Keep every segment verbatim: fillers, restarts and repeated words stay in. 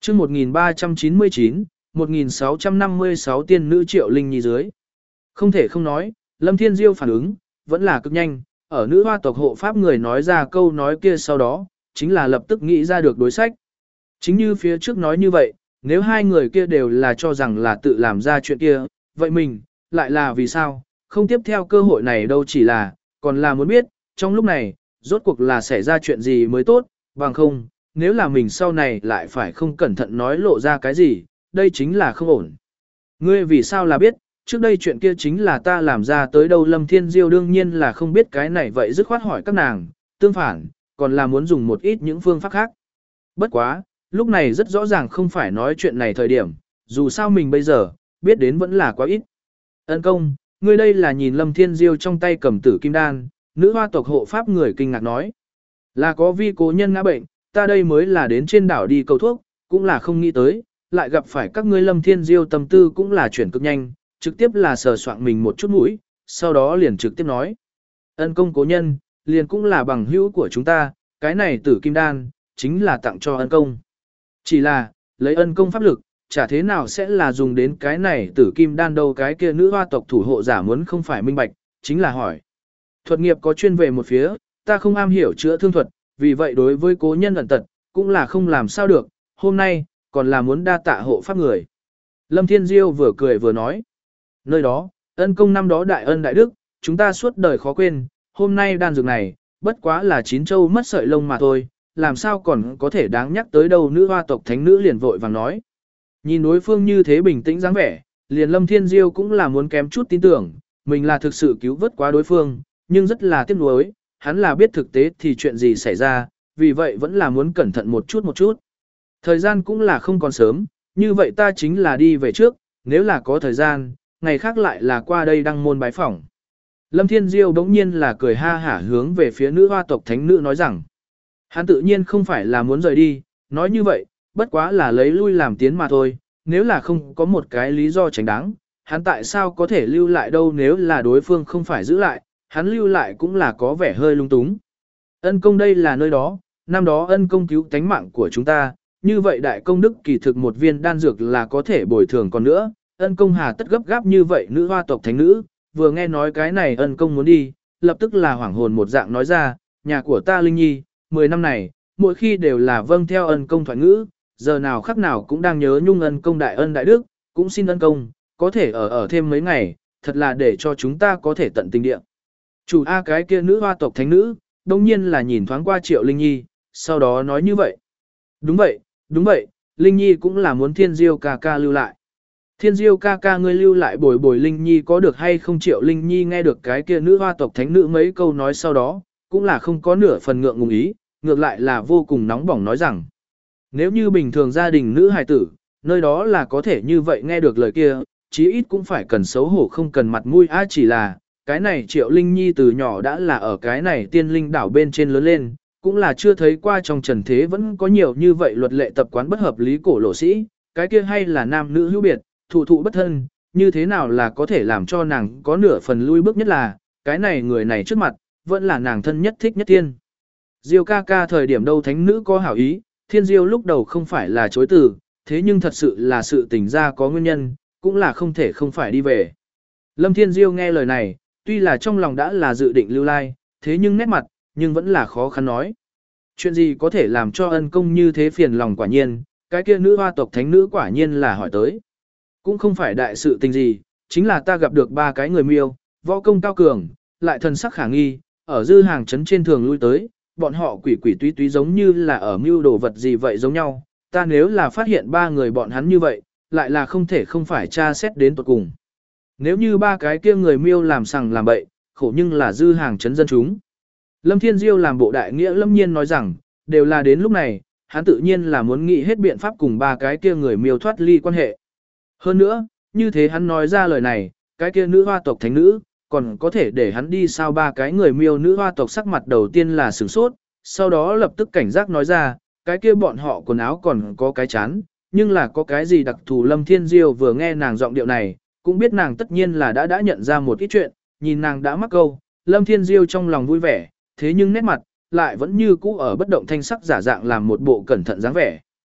chương một nghìn ba trăm chín mươi chín, một nghìn sáu trăm năm mươi sáu tiên nữ Triệu Linh Nhi dưới. Không thể không nói, Lâm Thiên Diêu phản ứng, vẫn là cực nhanh, ở nữ hoa tộc hộ pháp người nói ra câu nói kia sau đó, chính là lập tức nghĩ ra được đối sách. Chính như phía trước nói như vậy, nếu hai người kia đều là cho rằng là tự làm ra chuyện kia, vậy mình, lại là vì sao, không tiếp theo cơ hội này đâu chỉ là, còn là muốn biết, trong lúc này, rốt cuộc là xảy ra chuyện gì mới tốt, bằng không, nếu là mình sau này lại phải không cẩn thận nói lộ ra cái gì, đây chính là không ổn. Ngươi vì sao là biết, trước đây chuyện kia chính là ta làm ra tới đâu. Lâm Thiên Diêu đương nhiên là không biết cái này vậy dứt khoát hỏi các nàng, tương phản, còn là muốn dùng một ít những phương pháp khác. Bất quá, lúc này rất rõ ràng không phải nói chuyện này thời điểm, dù sao mình bây giờ, biết đến vẫn là quá ít. Ân công, ngươi đây là nhìn Lâm Thiên Diêu trong tay cầm tử kim đan, nữ hoa tộc hộ pháp người kinh ngạc nói. Là có vi cố nhân ngã bệnh, ta đây mới là đến trên đảo đi cầu thuốc, cũng là không nghĩ tới, lại gặp phải các ngươi. Lâm Thiên Diêu tâm tư cũng là chuyển cực nhanh, trực tiếp là sờ soạng mình một chút mũi, sau đó liền trực tiếp nói. Ân công cố nhân, liền cũng là bằng hữu của chúng ta, cái này tử kim đan, chính là tặng cho ân công. Chỉ là, lấy ân công pháp lực, chả thế nào sẽ là dùng đến cái này tử kim đan đâu. Cái kia nữ hoa tộc thủ hộ giả muốn không phải minh bạch, chính là hỏi. Thuật nghiệp có chuyên về một phía, ta không am hiểu chữa thương thuật, vì vậy đối với cố nhân ẩn tật, cũng là không làm sao được, hôm nay, còn là muốn đa tạ hộ pháp người. Lâm Thiên Diêu vừa cười vừa nói. Nơi đó, ân công năm đó đại ân đại đức, chúng ta suốt đời khó quên, hôm nay đan dược này, bất quá là chín châu mất sợi lông mà thôi, làm sao còn có thể đáng nhắc tới đâu. Nữ hoa tộc thánh nữ liền vội vàng nói. Nhìn đối phương như thế bình tĩnh dáng vẻ, liền Lâm Thiên Diêu cũng là muốn kém chút tin tưởng, mình là thực sự cứu vớt quá đối phương, nhưng rất là tiếc nuối, hắn là biết thực tế thì chuyện gì xảy ra, vì vậy vẫn là muốn cẩn thận một chút một chút. Thời gian cũng là không còn sớm, như vậy ta chính là đi về trước, nếu là có thời gian, ngày khác lại là qua đây đăng môn bái phỏng. Lâm Thiên Diêu đống nhiên là cười ha hả hướng về phía nữ hoa tộc thánh nữ nói rằng, hắn tự nhiên không phải là muốn rời đi, nói như vậy, bất quá là lấy lui làm tiến mà thôi, nếu là không có một cái lý do tránh đáng, hắn tại sao có thể lưu lại đâu. Nếu là đối phương không phải giữ lại, hắn lưu lại cũng là có vẻ hơi lung túng. Ân công đây là nơi đó, năm đó ân công cứu tánh mạng của chúng ta, như vậy đại công đức kỳ thực một viên đan dược là có thể bồi thường còn nữa, ân công hà tất gấp gáp như vậy. Nữ hoa tộc thánh nữ, vừa nghe nói cái này ân công muốn đi, lập tức là hoảng hồn một dạng nói ra, nhà của ta Linh Nhi, mười năm này, mỗi khi đều là vâng theo ân công thoại ngữ, giờ nào khắc nào cũng đang nhớ nhung ân công đại ân đại đức, cũng xin ân công, có thể ở ở thêm mấy ngày, thật là để cho chúng ta có thể tận tình địa. Chủ A cái kia nữ hoa tộc thánh nữ, đông nhiên là nhìn thoáng qua Triệu Linh Nhi, sau đó nói như vậy. Đúng vậy, đúng vậy, Linh Nhi cũng là muốn Thiên Diêu ca ca lưu lại. Thiên Diêu ca ca ngươi lưu lại bồi bồi Linh Nhi có được hay không? Triệu Linh Nhi nghe được cái kia nữ hoa tộc thánh nữ mấy câu nói sau đó, cũng là không có nửa phần ngượng ngùng ý, ngược lại là vô cùng nóng bỏng nói rằng. Nếu như bình thường gia đình nữ hài tử, nơi đó là có thể như vậy nghe được lời kia, chí ít cũng phải cần xấu hổ không cần mặt mũi á. Chỉ là, cái này Triệu Linh Nhi từ nhỏ đã là ở cái này tiên linh đảo bên trên lớn lên, cũng là chưa thấy qua trong trần thế vẫn có nhiều như vậy luật lệ tập quán bất hợp lý cổ lộ sĩ, cái kia hay là nam nữ hữu biệt, thụ thụ bất thân, như thế nào là có thể làm cho nàng có nửa phần lui bước, nhất là, cái này người này trước mặt, vẫn là nàng thân nhất thích nhất tiên. Diêu ca ca thời điểm đâu thánh nữ có hảo ý, Thiên Diêu lúc đầu không phải là chối từ, thế nhưng thật sự là sự tình ra có nguyên nhân, cũng là không thể không phải đi về. Lâm Thiên Diêu nghe lời này, tuy là trong lòng đã là dự định lưu lai, thế nhưng nét mặt, nhưng vẫn là khó khăn nói. Chuyện gì có thể làm cho ân công như thế phiền lòng? Quả nhiên, cái kia nữ hoa tộc thánh nữ quả nhiên là hỏi tới. Cũng không phải đại sự tình gì, chính là ta gặp được ba cái người miêu, võ công cao cường, lại thần sắc khả nghi, ở dư hàng trấn trên thường lui tới, bọn họ quỷ quỷ túy túy giống như là ở mưu đồ vật gì vậy giống nhau. Ta nếu là phát hiện ba người bọn hắn như vậy, lại là không thể không phải tra xét đến tuột cùng. Nếu như ba cái kia người miêu làm sằng làm bậy, khổ nhưng là dư hàng trấn dân chúng. Lâm Thiên Diêu làm bộ đại nghĩa lâm nhiên nói rằng, đều là đến lúc này, hắn tự nhiên là muốn nghĩ hết biện pháp cùng ba cái kia người miêu thoát ly quan hệ. Hơn nữa, như thế hắn nói ra lời này, cái kia nữ hoa tộc thánh nữ, còn có thể để hắn đi sao? Ba cái người miêu nữ hoa tộc sắc mặt đầu tiên là sửng sốt, sau đó lập tức cảnh giác nói ra, cái kia bọn họ quần áo còn có cái chán, nhưng là có cái gì đặc thù? Lâm Thiên Diêu vừa nghe nàng giọng điệu này, cũng biết nàng tất nhiên là đã đã nhận ra một ít chuyện, nhìn nàng đã mắc câu, Lâm Thiên Diêu trong lòng vui vẻ, thế nhưng nét mặt, lại vẫn như cũ ở bất động thanh sắc giả dạng làm một bộ cẩn thận dáng vẻ.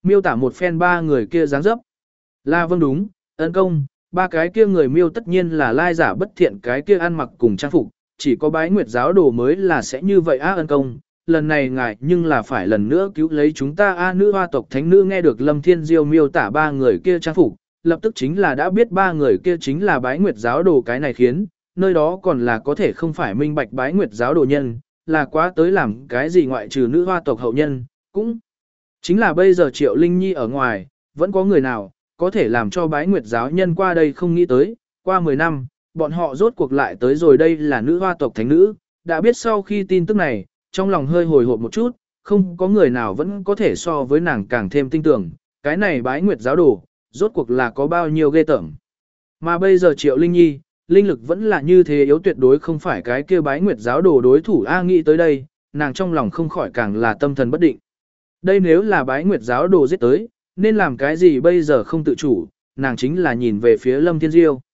miêu tả một phen ba người kia dáng dấp. Là vâng đúng, ân công, ba cái kia người miêu tất nhiên là lai giả bất thiện cái kia ăn mặc cùng trang phục, chỉ có bái nguyệt giáo đồ mới là sẽ như vậy á ân công. Lần này ngài nhưng là phải lần nữa cứu lấy chúng ta a nữ hoa tộc thánh nữ nghe được Lâm Thiên Diêu miêu tả ba người kia trang phục, lập tức chính là đã biết ba người kia chính là bái nguyệt giáo đồ cái này khiến, nơi đó còn là có thể không phải minh bạch bái nguyệt giáo đồ nhân, là quá tới làm cái gì ngoại trừ nữ hoa tộc hậu nhân, cũng chính là bây giờ Triệu Linh Nhi ở ngoài, vẫn có người nào có thể làm cho bái nguyệt giáo nhân qua đây không nghĩ tới, qua mười năm, bọn họ rốt cuộc lại tới rồi đây là nữ hoa tộc thánh nữ, đã biết sau khi tin tức này, trong lòng hơi hồi hộp một chút, không có người nào vẫn có thể so với nàng càng thêm tin tưởng, cái này bái nguyệt giáo đồ, rốt cuộc là có bao nhiêu ghê tởm. Mà bây giờ Triệu Linh Nhi, linh lực vẫn là như thế yếu tuyệt đối không phải cái kia bái nguyệt giáo đồ đối thủ A nghĩ tới đây, nàng trong lòng không khỏi càng là tâm thần bất định. Đây nếu là bái nguyệt giáo đồ giết tới, nên làm cái gì bây giờ không tự chủ, nàng chính là nhìn về phía Lâm Thiên Diêu.